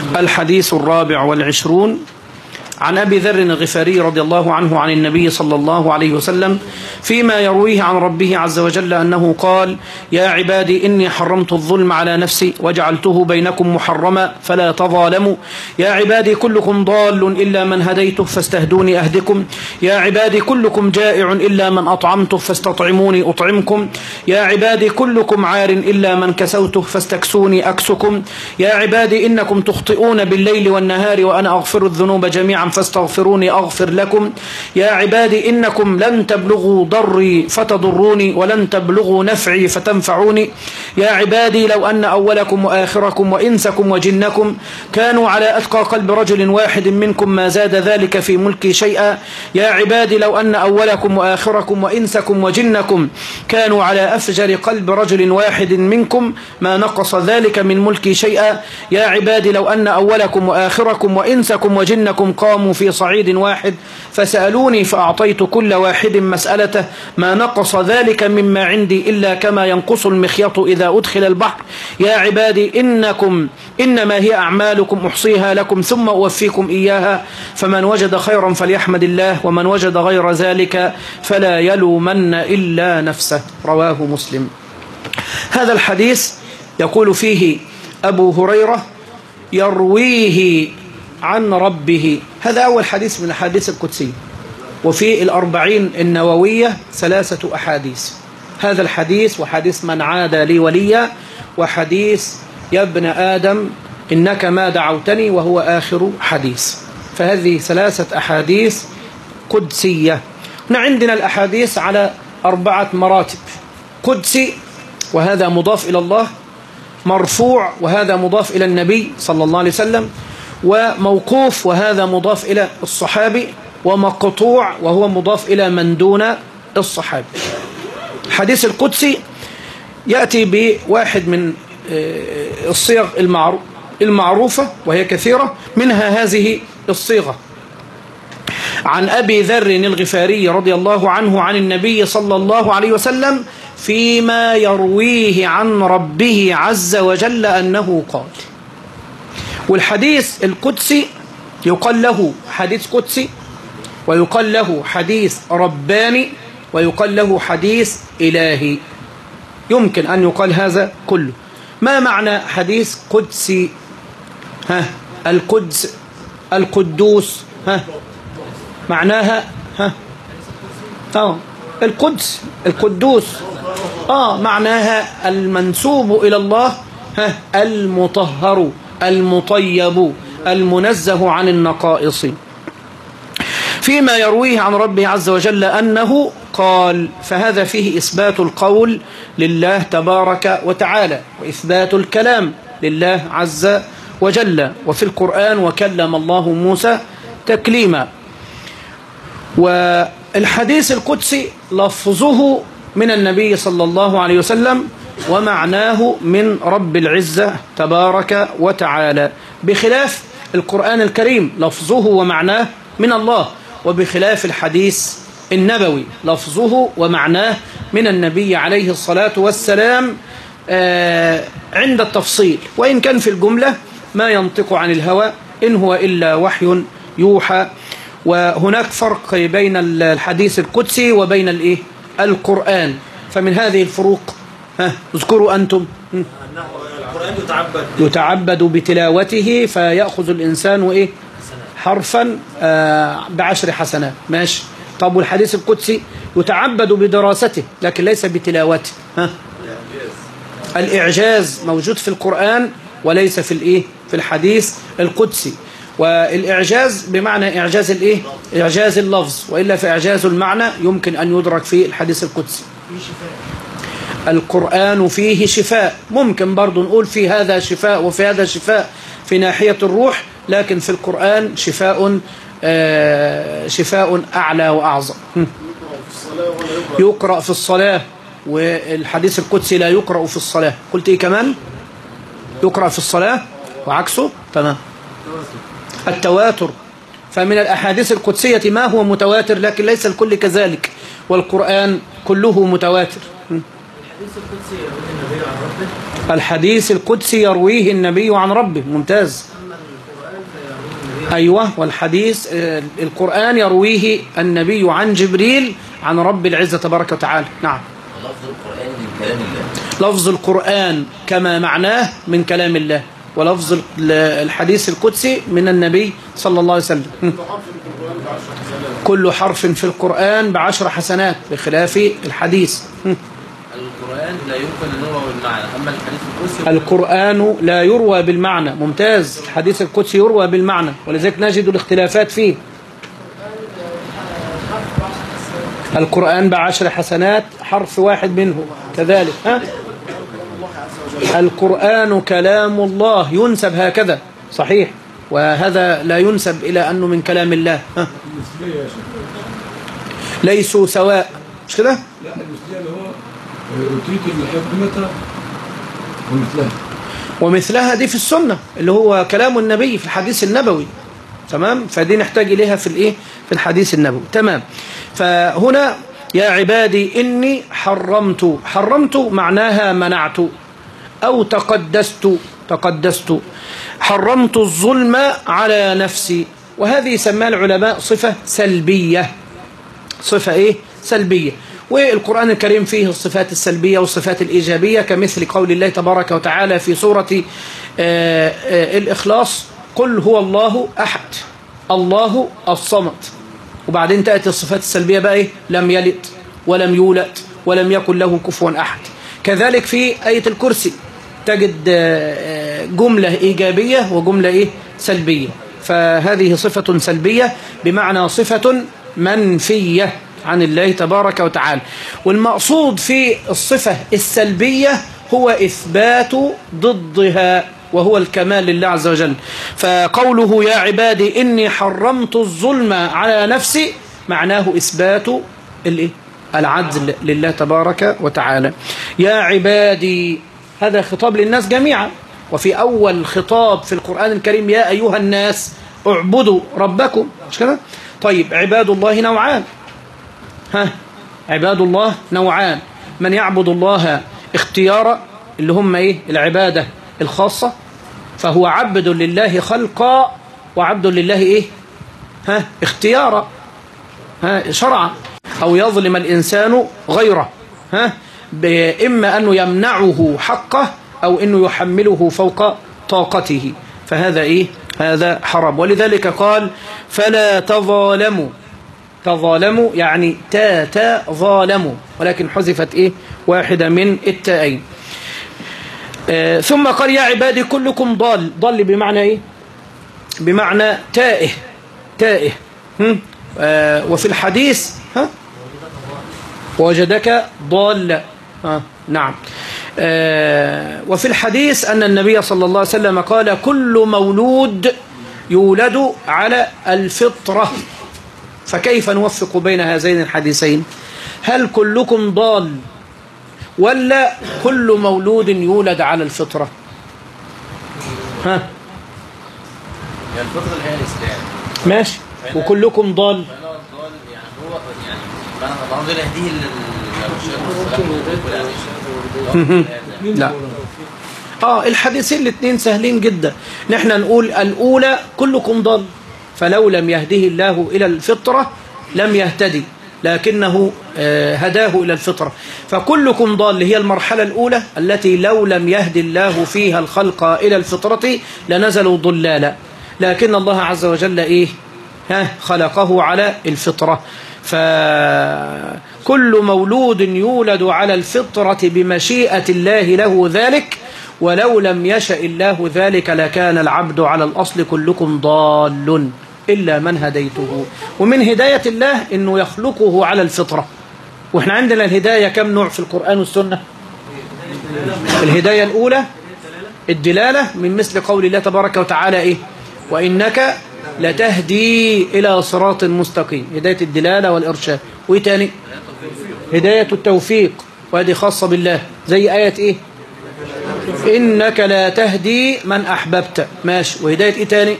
الحديث 24 عن أبي ذر الغفاري رضي الله عنه عن النبي صلى الله عليه وسلم فيما يرويه عن ربه عز وجل أنه قال: يا عبادي إني حرمت الظلم على نفسي وجعلته بينكم محرما فلا تظالموا. يا عبادي كلكم ضال إلا من هديته فاستهدوني أهدكم. يا عبادي كلكم جائع إلا من أطعمته فاستطعموني أطعمكم. يا عبادي كلكم عار إلا من كسوته فاستكسوني أكسكم. يا عبادي إنكم تخطئون بالليل والنهار وأنا أغفر الذنوب جميعا فاستغفروني أغفر لكم. يا عبادي إنكم لن تبلغوا ضري فتضروني ولن تبلغوا نفعي فتنفعوني. يا عبادي لو أن أولكم وآخركم وإنسكم وجنكم كانوا على أتقى قلب رجل واحد منكم ما زاد ذلك في ملكي شيئا. يا عبادي لو أن أولكم وآخركم وإنسكم وجنكم كانوا على أفجر قلب رجل واحد منكم ما نقص ذلك من ملكي شيئا. يا عبادي لو أن أولكم وآخركم وإنسكم وجنكم قاموا في صعيد واحد فسألوني فأعطيت كل واحد مسألته ما نقص ذلك مما عندي إلا كما ينقص المخيط إذا أدخل البحر. يا عبادي إنما هي أعمالكم أحصيها لكم ثم أوفيكم إياها فمن وجد خيرا فليحمد الله ومن وجد غير ذلك فلا يلومن إلا نفسه. رواه مسلم. هذا الحديث يقول فيه أبو هريرة يرويه عن ربه. هذا أول حديث من الأحاديث القدسية. وفي 40 النووية 3 أحاديث. هذا الحديث وحديث من عاد لي وليا وحديث يا ابن آدم إنك ما دعوتني وهو آخر حديث. فهذه 3 أحاديث قدسية. هنا عندنا الأحاديث على 4 مراتب: قدسي وهذا مضاف إلى الله، مرفوع وهذا مضاف إلى النبي صلى الله عليه وسلم، وموقوف وهذا مضاف إلى الصحابي، ومقطوع وهو مضاف إلى من دون الصحابي. الحديث القدسي يأتي بواحد من الصيغ المعروفة وهي كثيرة، منها هذه الصيغة: عن أبي ذر الغفاري رضي الله عنه عن النبي صلى الله عليه وسلم فيما يرويه عن ربه عز وجل أنه قال. والحديث القدسي يقال له حديث قدسي، ويقال له حديث رباني، ويقال له حديث إلهي. يمكن أن يقال هذا كله. ما معنى حديث قدسي؟ القدس، القدوس، معناها القدس، القدوس، معناها المنسوب إلى الله، المطهر، المطيب، المنزه عن النقائص. فيما يرويه عن ربه عز وجل أنه قال، فهذا فيه إثبات القول لله تبارك وتعالى وإثبات الكلام لله عز وجل. وفي القرآن وكلم الله موسى تكليما. والحديث القدسي لفظه من النبي صلى الله عليه وسلم ومعناه من رب العزة تبارك وتعالى، بخلاف القرآن الكريم لفظه ومعناه من الله، وبخلاف الحديث النبوي لفظه ومعناه من النبي عليه الصلاة والسلام عند التفصيل، وإن كان في الجملة ما ينطق عن الهوى إن هو إلا وحي يوحى. وهناك فرق بين الحديث القدسي وبين القرآن. فمن هذه الفروق اذكروا أنتم. القرآن يتعبد بتلاوته فيأخذ الإنسان حرفا ب10 حسنات. ماشي. طب والحديث القدسي يتعبد بدراسته لكن ليس بتلاوته. الإعجاز موجود في القرآن وليس في الحديث القدسي. والإعجاز بمعنى إعجاز إعجاز اللفظ، وإلا فإعجاز المعنى يمكن أن يدرك في الحديث القدسي. القرآن فيه شفاء، ممكن برضو نقول في هذا شفاء وفي هذا شفاء في ناحية الروح، لكن في القرآن شفاء أعلى وأعظم. يقرأ في الصلاة، والحديث القدسي لا يقرأ في الصلاة. قلت إيه كمان؟ يقرأ في الصلاة وعكسه. تمام. التواتر، فمن الأحاديث القدسية ما هو متواتر لكن ليس الكل كذلك، والقرآن كله متواتر. الحديث القدسي يرويه النبي عن ربه. ممتاز. أيوة. والحديث القرآن يرويه النبي عن جبريل عن رب العزة تبارك وتعالى. نعم. لفظ القرآن من كلام الله. لفظ القرآن كما معناه من كلام الله، ولفظ الحديث القدسي من النبي صلى الله عليه وسلم. كل حرف في القرآن ب10 حسنات بخلاف الحديث. القرآن لا يمكن أن يروى بالمعنى، أما الحديث القدسي القرآن لا يروى بالمعنى. ممتاز. الحديث القدسي يروى بالمعنى، ولذلك نجد الاختلافات فيه. القرآن ب10 حسنات حرف واحد منه كذلك. القرآن كلام الله ينسب هكذا صحيح، وهذا لا ينسب إلى أنه من كلام الله. ليسوا سواء، مش كده؟ لا المثلية اللي هو أوتيت الحكمة ومثلها دي في السنة اللي هو كلام النبي في الحديث النبوي. تمام. فدي نحتاج إليها في الإيه؟ في الحديث النبوي. تمام. فهنا يا عبادي إني حرمت معناها منعت أو تقدست. حرمت الظلم على نفسي، وهذه سماها العلماء صفة سلبية. صفة إيه؟ سلبية. والقرآن الكريم فيه الصفات السلبية والصفات الإيجابية، كمثل قول الله تبارك وتعالى في سورة الإخلاص: قل هو الله أحد الله الصمد. وبعدين تأتي الصفات السلبية بقى إيه؟ لم يلد ولم يولد ولم يكن له كفوا أحد. كذلك في آية الكرسي تجد جملة إيجابية وجملة إيه؟ سلبية. فهذه صفة سلبية بمعنى صفة منفية عن الله تبارك وتعالى. والمقصود في الصفة السلبية هو إثبات ضدها، وهو الكمال لله عز وجل. فقوله يا عبادي إني حرمت الظلم على نفسي معناه إثبات العدل لله تبارك وتعالى. يا عبادي هذا خطاب للناس جميعا، وفي أول خطاب في القرآن الكريم يا أيها الناس اعبدوا ربكم، مش كده؟ طيب عباد الله نوعان. عباد الله نوعان: من يعبد الله اختيارا اللي هم ايه؟ العبادة الخاصة، فهو عبد لله خلقا وعبد لله ايه؟ اختيارا شرعا. او يظلم الانسان غيره، إما أنه يمنعه حقه أو أنه يحمله فوق طاقته، فهذا إيه؟ هذا حرام. ولذلك قال فلا تظالموا. تظالموا يعني تظالموا، ولكن حذفت إيه؟ واحدة من التائين. ثم قال يا عبادي كلكم ضال بمعنى إيه؟ بمعنى تائه. وفي الحديث وجدك ضال. نعم. وفي الحديث أن النبي صلى الله عليه وسلم قال كل مولود يولد على الفطرة. فكيف نوفق بين هذين الحديثين؟ هل كلكم ضال ولا كل مولود يولد على الفطرة؟ يعني الفطرة اللي هي الإسلام ماشي. وكلكم ضال لا. الحديثين الاثنين سهلين جدا. نحن نقول الأولى كلكم ضال، فلو لم يهده الله إلى الفطرة لم يهتدي، لكنه هداه إلى الفطرة. فكلكم ضال هي المرحلة الأولى التي لو لم يهدي الله فيها الخلق إلى الفطرة لنزلوا ضلالا، لكن الله عز وجل إيه؟ خلقه على الفطرة. فكل مولود يولد على الفطرة بمشيئة الله له ذلك، ولو لم يشأ الله ذلك لكان العبد على الأصل كلكم ضال إلا من هديته. ومن هداية الله إنه يخلقه على الفطرة. وإحنا عندنا الهداية كم نوع في القرآن والسنة؟ الهداية الأولى الدلالة، من مثل قول الله تبارك وتعالى إيه؟ وإنك لتهدي إلى صراط مستقيم، هداية الدلالة والإرشاد. وإيه تاني؟ هداية التوفيق، وهذه خاصة بالله، زي آية إيه؟ إنك لا تهدي من أحببت. ماشي. وهداية إيه تاني؟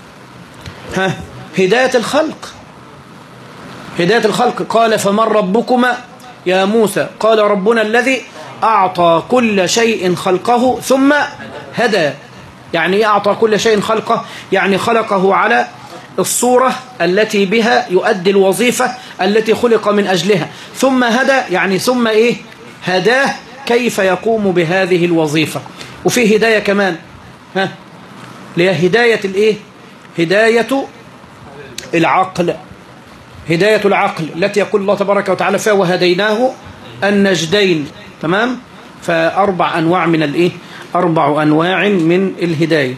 هداية الخلق. هداية الخلق قال فمن ربكما يا موسى؟ قال ربنا الذي أعطى كل شيء خلقه ثم هدى. يعني إيه أعطى كل شيء خلقه؟ يعني خلقه على الصورة التي بها يؤدي الوظيفة التي خلق من أجلها، ثم هدى، يعني ثم إيه؟ هداه كيف يقوم بهذه الوظيفة. وفي هداية كمان، ليه هداية الإيه؟ هداية العقل، هداية العقل التي يقول الله تبارك وتعالى فيها وهديناه النجدين. تمام؟ فأربع أنواع من الإيه؟ 4 أنواع من الهداية.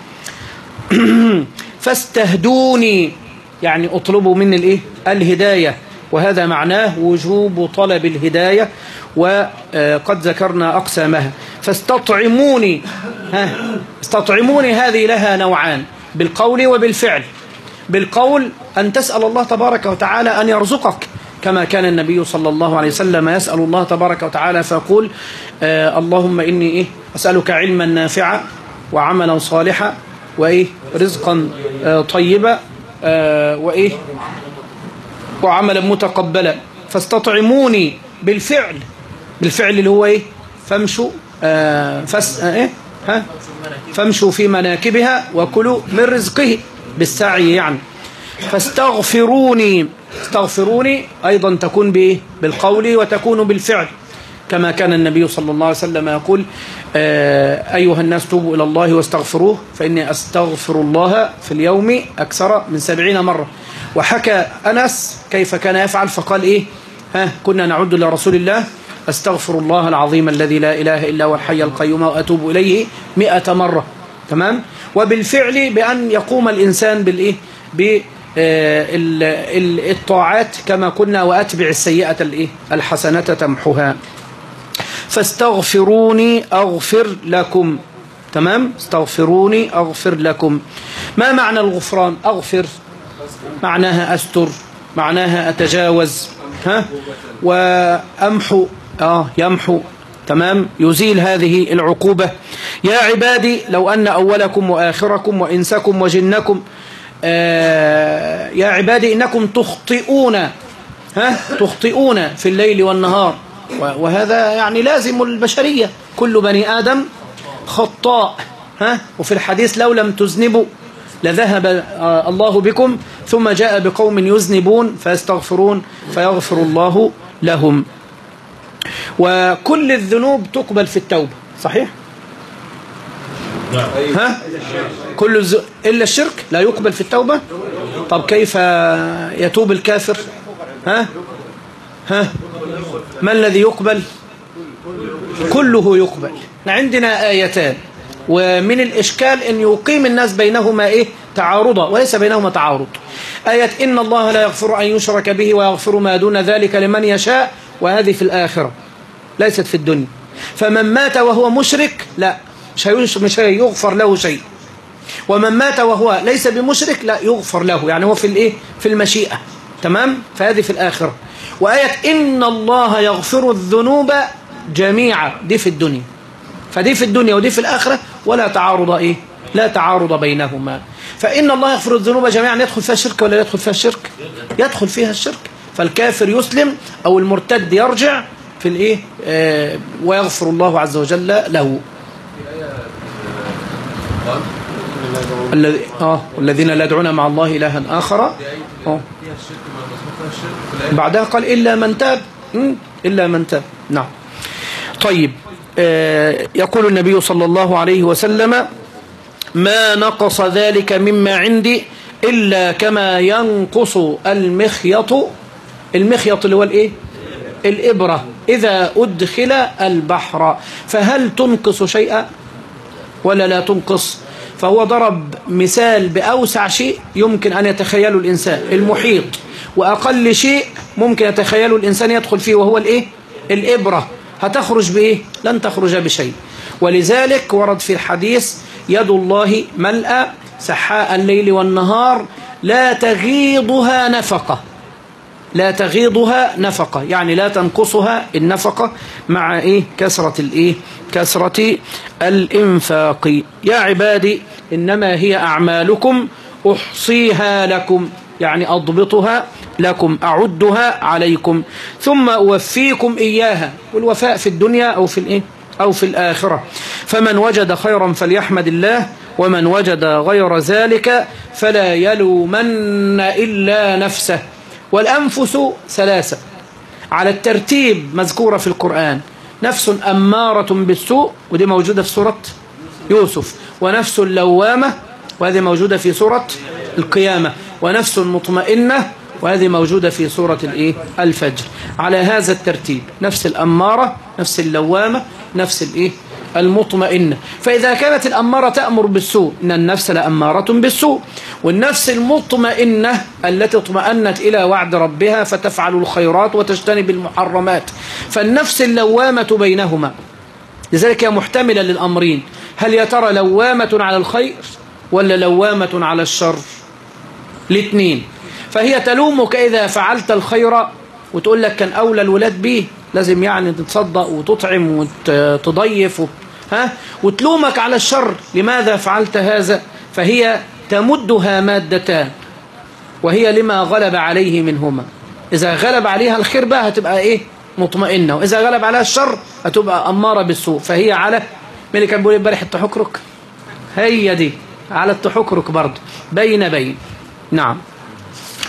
فاستهدوني، يعني اطلبوا من الإيه؟ الهداية، وهذا معناه وجوب طلب الهداية، وقد ذكرنا أقسامها. فاستطعموني، استطعموني هذه لها نوعان، بالقول وبالفعل. بالقول أن تسأل الله تبارك وتعالى أن يرزقك، كما كان النبي صلى الله عليه وسلم يسأل الله تبارك وتعالى فيقول اللهم إني إيه؟ أسألك علما نافعا وعملا صالحا وإيه؟ رزقا طيبا وإيه؟ وعملا متقبلا. فاستطعموني بالفعل، بالفعل اللي هو إيه؟ فامشوا فامشوا في مناكبها وكلوا من رزقه، بالسعي يعني. فاستغفروني، استغفروني أيضا تكون بإيه؟ بالقول وتكون بالفعل، كما كان النبي صلى الله عليه وسلم يقول أيها الناس توبوا إلى الله واستغفروه فإني أستغفر الله في اليوم أكثر من 70 مرة. وحكى أنس كيف كان يفعل فقال إيه؟ كنا نعد لرسول الله أستغفر الله العظيم الذي لا إله إلا هو الحي القيوم وأتوب إليه 100 مرة. تمام؟ وبالفعل بأن يقوم الإنسان بالإيه؟ بالطاعات كما كنا، وأتبع السيئة الإيه؟ الحسنة تمحها. فاستغفروني أغفر لكم. تمام؟ استغفروني أغفر لكم. ما معنى الغفران؟ أغفر معناها أستر، معناها أتجاوز، وأمحو يمحو. تمام؟ يزيل هذه العقوبة. يا عبادي لو أن أولكم وآخركم وإنسكم وجنكم يا عبادي إنكم تخطئون تخطئون في الليل والنهار، وهذا يعني لازم البشرية، كل بني آدم خطاء. وفي الحديث لو لم تذنبوا لذهب الله بكم ثم جاء بقوم يذنبون فيستغفرون فيغفر الله لهم. وكل الذنوب تقبل في التوبة، صحيح؟ كل إلا الشرك لا يقبل في التوبة. طب كيف يتوب الكافر؟ ما الذي يقبل؟ كله يقبل. عندنا آيتان، ومن الإشكال أن يقيم الناس بينهما إيه؟ تعارضا، وليس بينهما تعارض. آية إن الله لا يغفر أن يشرك به ويغفر ما دون ذلك لمن يشاء، وهذه في الآخرة ليست في الدنيا. فمن مات وهو مشرك لا، مش هيغفر له شيء. ومن مات وهو ليس بمشرك لا يغفر له، يعني هو في الإيه؟ في المشيئة. تمام؟ فهذه في الآخرة. وآية إن الله يغفر الذنوب جميعا دي في الدنيا. فدي في الدنيا ودي في الآخرة، ولا تعارض إيه؟ لا تعارض بينهما. فإن الله يغفر الذنوب جميعا يدخل فيها الشرك ولا يدخل فيها الشرك؟ يدخل فيها الشرك. فالكافر يسلم أو المرتد يرجع في الإيه؟ ويغفر الله عز وجل له. الذين لا يدعون مع الله إلها آخر. بعدها قال إلا من تاب. إلا من تاب. نعم. طيب، يقول النبي صلى الله عليه وسلم ما نقص ذلك مما عندي إلا كما ينقص المخيط. المخيط اللي هو الإيه؟ الإبرة إذا أدخل البحر. فهل تنقص شيئا ولا لا تنقص؟ فهو ضرب مثال بأوسع شيء يمكن أن يتخيله الإنسان، المحيط، وأقل شيء ممكن يتخيله الإنسان يدخل فيه وهو الإيه؟ الإبرة. هتخرج بإيه؟ لن تخرج بشيء. ولذلك ورد في الحديث يد الله ملأى سحاء الليل والنهار لا تغيضها نفقة. لا تغيضها نفقة، يعني لا تنقصها النفقة مع إيه؟ كثرة الإيه؟ كثرة الإنفاق. يا عبادي إنما هي أعمالكم أحصيها لكم، يعني أضبطها لكم، أعدها عليكم، ثم أوفيكم إياها. والوفاء في الدنيا أو في الإيه؟ أو في الآخرة. فمن وجد خيرا فليحمد الله ومن وجد غير ذلك فلا يلومن إلا نفسه. والأنفس ثلاثة على الترتيب مذكورة في القرآن: نفس أمارة بالسوء، ودي موجودة في سورة يوسف، ونفس لوامة، وهذه موجودة في سورة القيامة، ونفس مطمئنة، وهذه موجودة في سورة الفجر. على هذا الترتيب: نفس الأمارة، نفس اللوامة، نفس المطمئنة. فإذا كانت الأمارة تأمر بالسوء، إن النفس لأمارة بالسوء، والنفس المطمئنة التي اطمأنت إلى وعد ربها فتفعل الخيرات وتجتنب المحرمات. فالنفس اللوامة بينهما، لذلك هي محتملة للأمرين. هل يا ترى لوامة على الخير ولا لوامة على الشر؟ الاثنين. فهي تلومك إذا فعلت الخير وتقول لك كان أولى الولاد به، لازم يعني تتصدق وتطعم وتضيف وتلومك على الشر، لماذا فعلت هذا؟ فهي تمدها مادتان، وهي لما غلب عليه منهما. إذا غلب عليها الخير بقى هتبقى مطمئنة، وإذا غلب عليها الشر هتبقى أمارة بالسوء. فهي على مين اللي كان بيقول امبارح التحكرك؟ هي دي على التحكرك برضه، بين. نعم.